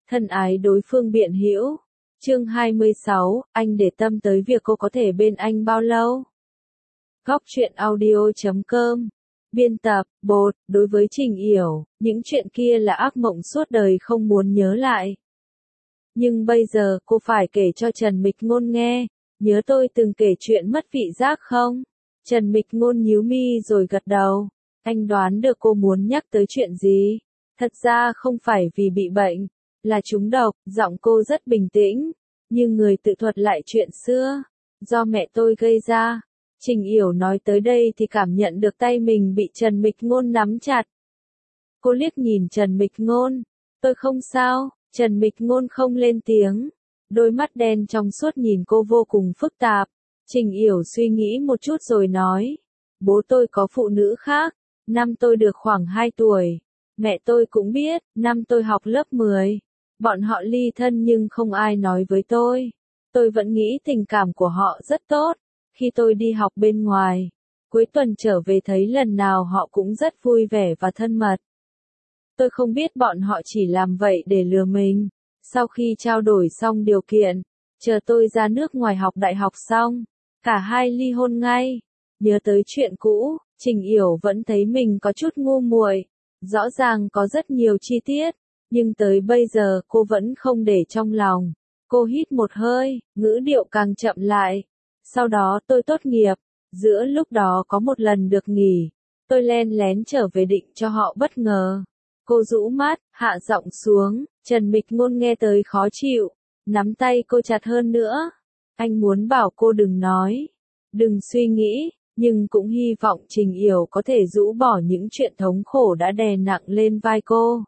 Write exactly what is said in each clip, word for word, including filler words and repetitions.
thân ái đối phương biện hữu. Chương hai mươi sáu, anh để tâm tới việc cô có thể bên anh bao lâu? Góc truyện audio chấm com. Biên tập, bột, đối với Trình Yểu, những chuyện kia là ác mộng suốt đời không muốn nhớ lại. Nhưng bây giờ cô phải kể cho Trần Mịch Ngôn nghe, nhớ tôi từng kể chuyện mất vị giác không? Trần Mịch Ngôn nhíu mi rồi gật đầu. Anh đoán được cô muốn nhắc tới chuyện gì? Thật ra không phải vì bị bệnh, là trúng độc, giọng cô rất bình tĩnh, nhưng người tự thuật lại chuyện xưa, do mẹ tôi gây ra. Trình Yểu nói tới đây thì cảm nhận được tay mình bị Trần Mịch Ngôn nắm chặt. Cô liếc nhìn Trần Mịch Ngôn, tôi không sao. Trần Mịch Ngôn không lên tiếng, đôi mắt đen trong suốt nhìn cô vô cùng phức tạp. Trình Yểu suy nghĩ một chút rồi nói, bố tôi có phụ nữ khác, năm tôi được khoảng hai tuổi, mẹ tôi cũng biết, năm tôi học lớp mười, bọn họ ly thân nhưng không ai nói với tôi. Tôi vẫn nghĩ tình cảm của họ rất tốt, khi tôi đi học bên ngoài, cuối tuần trở về thấy lần nào họ cũng rất vui vẻ và thân mật. Tôi không biết bọn họ chỉ làm vậy để lừa mình. Sau khi trao đổi xong điều kiện, chờ tôi ra nước ngoài học đại học xong, cả hai ly hôn ngay. Nhớ tới chuyện cũ, Trình Yểu vẫn thấy mình có chút ngu muội. Rõ ràng có rất nhiều chi tiết, nhưng tới bây giờ cô vẫn không để trong lòng. Cô hít một hơi, ngữ điệu càng chậm lại. Sau đó tôi tốt nghiệp, giữa lúc đó có một lần được nghỉ, tôi len lén trở về định cho họ bất ngờ. Cô rũ mắt, hạ giọng xuống, Trần Mịch Ngôn nghe tới khó chịu, nắm tay cô chặt hơn nữa. Anh muốn bảo cô đừng nói, đừng suy nghĩ, nhưng cũng hy vọng Trình Yểu có thể rũ bỏ những chuyện thống khổ đã đè nặng lên vai cô.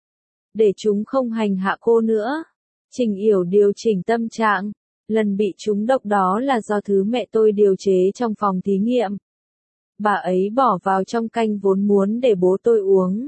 Để chúng không hành hạ cô nữa. Trình Yểu điều chỉnh tâm trạng, lần bị trúng độc đó là do thứ mẹ tôi điều chế trong phòng thí nghiệm. Bà ấy bỏ vào trong canh vốn muốn để bố tôi uống.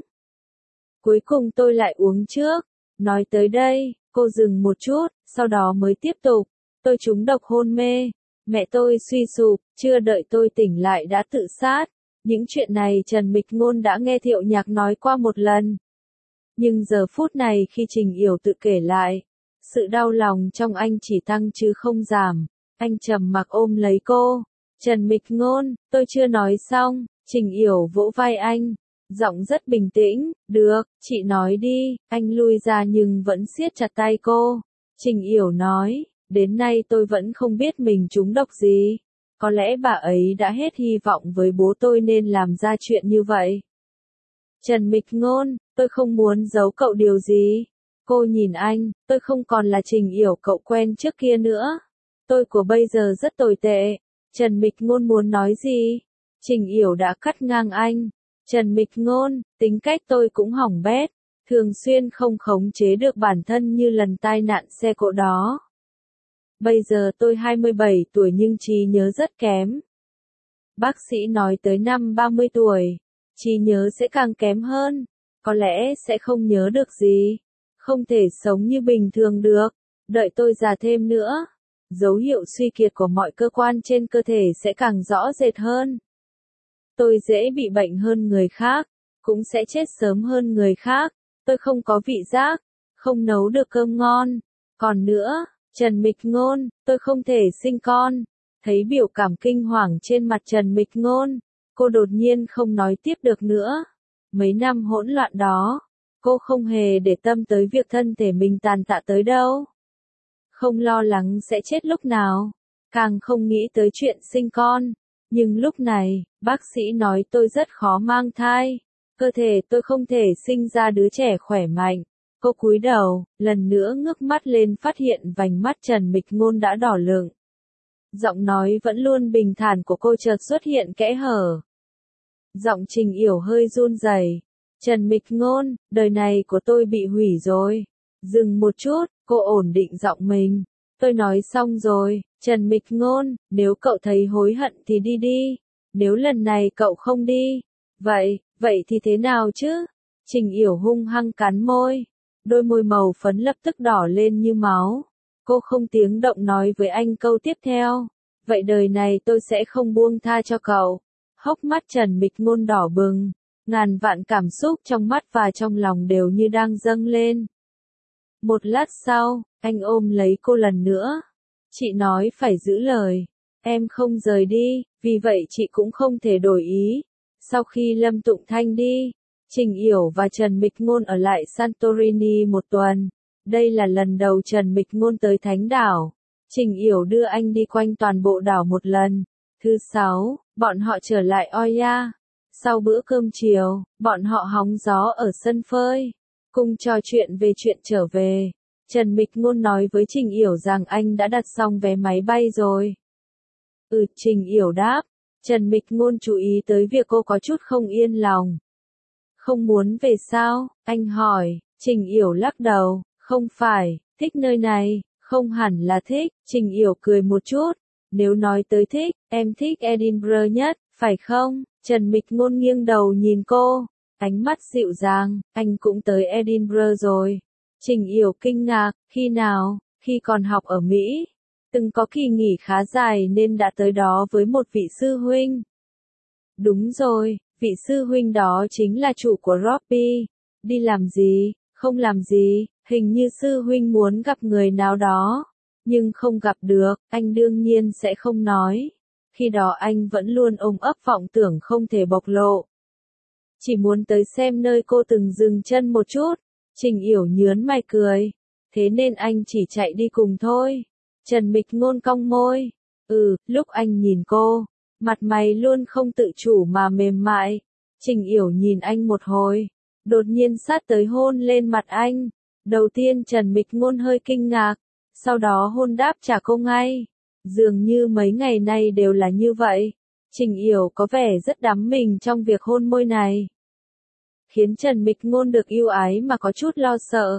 Cuối cùng tôi lại uống trước. Nói tới đây, cô dừng một chút, sau đó mới tiếp tục. Tôi trúng độc hôn mê. Mẹ tôi suy sụp, chưa đợi tôi tỉnh lại đã tự sát. Những chuyện này Trần Mịch Ngôn đã nghe Thiệu Nhạc nói qua một lần. Nhưng giờ phút này khi Trình Yểu tự kể lại, sự đau lòng trong anh chỉ tăng chứ không giảm. Anh trầm mặc ôm lấy cô. Trần Mịch Ngôn, tôi chưa nói xong. Trình Yểu vỗ vai anh. Giọng rất bình tĩnh, được, chị nói đi. Anh lui ra nhưng vẫn siết chặt tay cô. Trình Yểu nói, đến nay tôi vẫn không biết mình trúng độc gì. Có lẽ bà ấy đã hết hy vọng với bố tôi nên làm ra chuyện như vậy. Trần Mịch Ngôn, tôi không muốn giấu cậu điều gì. Cô nhìn anh, tôi không còn là Trình Yểu cậu quen trước kia nữa. Tôi của bây giờ rất tồi tệ. Trần Mịch Ngôn muốn nói gì? Trình Yểu đã cắt ngang anh. Trần Mịch Ngôn, tính cách tôi cũng hỏng bét, thường xuyên không khống chế được bản thân như lần tai nạn xe cộ đó. Bây giờ tôi hai mươi bảy tuổi nhưng trí nhớ rất kém. Bác sĩ nói tới năm ba mươi tuổi, trí nhớ sẽ càng kém hơn, có lẽ sẽ không nhớ được gì, không thể sống như bình thường được. Đợi tôi già thêm nữa, dấu hiệu suy kiệt của mọi cơ quan trên cơ thể sẽ càng rõ rệt hơn. Tôi dễ bị bệnh hơn người khác, cũng sẽ chết sớm hơn người khác. Tôi không có vị giác, không nấu được cơm ngon. Còn nữa, Trần Mịch Ngôn, tôi không thể sinh con. Thấy biểu cảm kinh hoàng trên mặt Trần Mịch Ngôn, cô đột nhiên không nói tiếp được nữa. Mấy năm hỗn loạn đó, cô không hề để tâm tới việc thân thể mình tàn tạ tới đâu. Không lo lắng sẽ chết lúc nào, càng không nghĩ tới chuyện sinh con. Nhưng lúc này, bác sĩ nói tôi rất khó mang thai. Cơ thể tôi không thể sinh ra đứa trẻ khỏe mạnh. Cô cúi đầu, lần nữa ngước mắt lên phát hiện vành mắt Trần Mịch Ngôn đã đỏ lựng. Giọng nói vẫn luôn bình thản của cô chợt xuất hiện kẽ hở. Giọng Trình Yểu hơi run rẩy. Trần Mịch Ngôn, đời này của tôi bị hủy rồi. Dừng một chút, cô ổn định giọng mình. Tôi nói xong rồi, Trần Mịch Ngôn, nếu cậu thấy hối hận thì đi đi. Nếu lần này cậu không đi, vậy, vậy thì thế nào chứ? Trình Yểu hung hăng cắn môi. Đôi môi màu phấn lập tức đỏ lên như máu. Cô không tiếng động nói với anh câu tiếp theo. Vậy đời này tôi sẽ không buông tha cho cậu. Hốc mắt Trần Mịch Ngôn đỏ bừng. Ngàn vạn cảm xúc trong mắt và trong lòng đều như đang dâng lên. Một lát sau, anh ôm lấy cô lần nữa. Chị nói phải giữ lời. Em không rời đi, vì vậy chị cũng không thể đổi ý. Sau khi Lâm Tụng Thanh đi, Trình Yểu và Trần Mịch Ngôn ở lại Santorini một tuần. Đây là lần đầu Trần Mịch Ngôn tới Thánh đảo. Trình Yểu đưa anh đi quanh toàn bộ đảo một lần. Thứ sáu, bọn họ trở lại Oya. Sau bữa cơm chiều, bọn họ hóng gió ở sân phơi, cùng trò chuyện về chuyện trở về. Trần Mịch Ngôn nói với Trình Yểu rằng anh đã đặt xong vé máy bay rồi. Ừ, Trình Yểu đáp. Trần Mịch Ngôn chú ý tới việc cô có chút không yên lòng. Không muốn về sao? Anh hỏi. Trình Yểu lắc đầu. Không phải, thích nơi này, không hẳn là thích. Trình Yểu cười một chút. Nếu nói tới thích, em thích Edinburgh nhất, phải không? Trần Mịch Ngôn nghiêng đầu nhìn cô. Ánh mắt dịu dàng, anh cũng tới Edinburgh rồi. Trình Yểu kinh ngạc, khi nào? Khi còn học ở Mỹ. Từng có kỳ nghỉ khá dài nên đã tới đó với một vị sư huynh. Đúng rồi, vị sư huynh đó chính là chủ của Robbie. Đi làm gì? Không làm gì, hình như sư huynh muốn gặp người nào đó. Nhưng không gặp được, anh đương nhiên sẽ không nói. Khi đó anh vẫn luôn ôm ấp vọng tưởng không thể bộc lộ. Chỉ muốn tới xem nơi cô từng dừng chân một chút. Trình Yểu nhớn mày cười. Thế nên anh chỉ chạy đi cùng thôi. Trần Mịch Ngôn cong môi. Ừ, lúc anh nhìn cô, mặt mày luôn không tự chủ mà mềm mại. Trình Yểu nhìn anh một hồi, đột nhiên sát tới hôn lên mặt anh. Đầu tiên Trần Mịch Ngôn hơi kinh ngạc, sau đó hôn đáp trả cô ngay. Dường như mấy ngày nay đều là như vậy. Trình Yểu có vẻ rất đắm mình trong việc hôn môi này, khiến Trần Mịch Ngôn được yêu ái mà có chút lo sợ.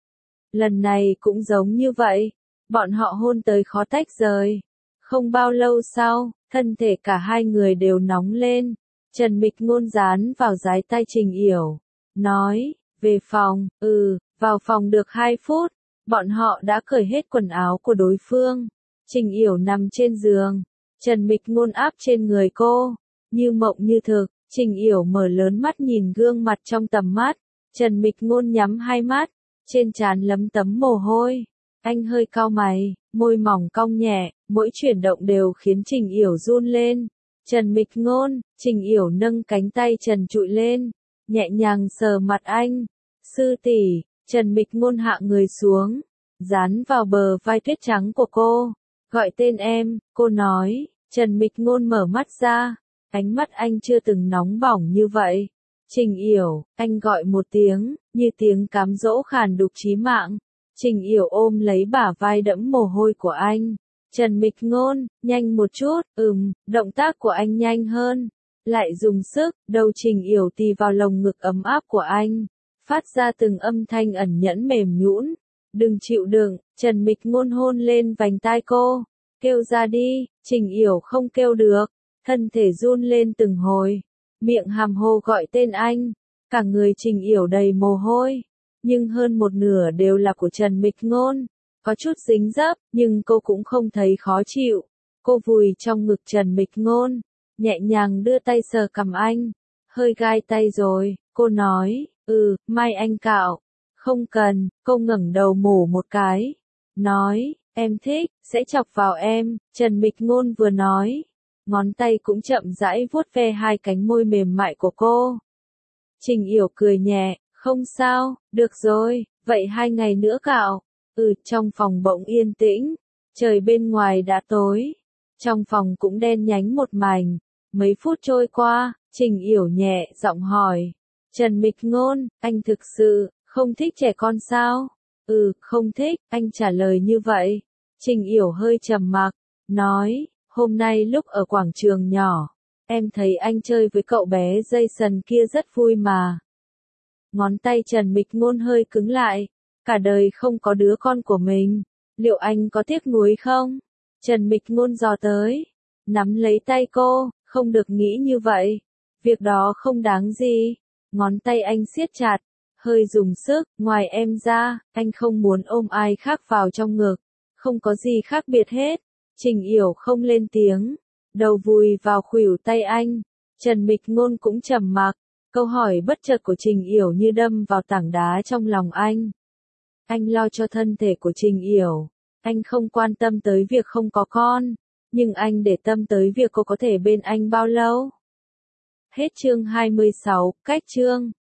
Lần này cũng giống như vậy, bọn họ hôn tới khó tách rời. Không bao lâu sau, thân thể cả hai người đều nóng lên. Trần Mịch Ngôn dán vào dái tay Trình Yểu, nói, về phòng. Ừ, vào phòng được hai phút, bọn họ đã cởi hết quần áo của đối phương. Trình Yểu nằm trên giường, Trần Mịch Ngôn áp trên người cô, như mộng như thực. Trình Yểu mở lớn mắt nhìn gương mặt trong tầm mắt. Trần Mịch Ngôn nhắm hai mắt, trên trán lấm tấm mồ hôi. Anh hơi cau mày, môi mỏng cong nhẹ, mỗi chuyển động đều khiến Trình Yểu run lên. Trần Mịch Ngôn, Trình Yểu nâng cánh tay Trần trụi lên, nhẹ nhàng sờ mặt anh. Sư tỷ. Trần Mịch Ngôn hạ người xuống, dán vào bờ vai tuyết trắng của cô. Gọi tên em, cô nói. Trần Mịch Ngôn mở mắt ra, ánh mắt anh chưa từng nóng bỏng như vậy. Trình Yểu, anh gọi một tiếng, như tiếng cám dỗ khàn đục chí mạng. Trình Yểu ôm lấy bả vai đẫm mồ hôi của anh. Trần Mịch Ngôn, nhanh một chút. Ừm, động tác của anh nhanh hơn. Lại dùng sức, đầu Trình Yểu tì vào lồng ngực ấm áp của anh, phát ra từng âm thanh ẩn nhẫn mềm nhũn. Đừng chịu đựng. Trần Mịch Ngôn hôn lên vành tai cô. Kêu ra đi. Trình Yểu không kêu được, thân thể run lên từng hồi, miệng hàm hồ gọi tên anh. Cả người Trình Yểu đầy mồ hôi, nhưng hơn một nửa đều là của Trần Mịch Ngôn. Có chút dính dấp, nhưng cô cũng không thấy khó chịu. Cô vùi trong ngực Trần Mịch Ngôn, nhẹ nhàng đưa tay sờ cằm anh. Hơi gai tay rồi, cô nói. Ừ, mai anh cạo. Không cần. Cô ngẩng đầu mổ một cái, nói, em thích, sẽ chọc vào em. Trần Mịch Ngôn vừa nói, ngón tay cũng chậm rãi vuốt ve hai cánh môi mềm mại của cô. Trình Yểu cười nhẹ, không sao, được rồi, vậy hai ngày nữa cạo. Ừ, trong phòng bỗng yên tĩnh, trời bên ngoài đã tối, trong phòng cũng đen nhánh một mảnh. Mấy phút trôi qua, Trình Yểu nhẹ giọng hỏi, Trần Mịch Ngôn, anh thực sự không thích trẻ con sao? Ừ, không thích, anh trả lời như vậy. Trình Yểu hơi trầm mặc, nói, hôm nay lúc ở quảng trường nhỏ, em thấy anh chơi với cậu bé Jason kia rất vui mà. Ngón tay Trần Mịch Ngôn hơi cứng lại, cả đời không có đứa con của mình, liệu anh có tiếc nuối không? Trần Mịch Ngôn dò tới, nắm lấy tay cô, không được nghĩ như vậy, việc đó không đáng gì. Ngón tay anh siết chặt, hơi dùng sức, ngoài em ra, anh không muốn ôm ai khác vào trong ngực, không có gì khác biệt hết. Trình Yểu không lên tiếng, đầu vùi vào khuỷu tay anh. Trần Mịch Ngôn cũng trầm mặc, câu hỏi bất chợt của Trình Yểu như đâm vào tảng đá trong lòng anh. Anh lo cho thân thể của Trình Yểu. Anh không quan tâm tới việc không có con, nhưng anh để tâm tới việc cô có thể bên anh bao lâu. Hết chương hai mươi sáu, cách chương.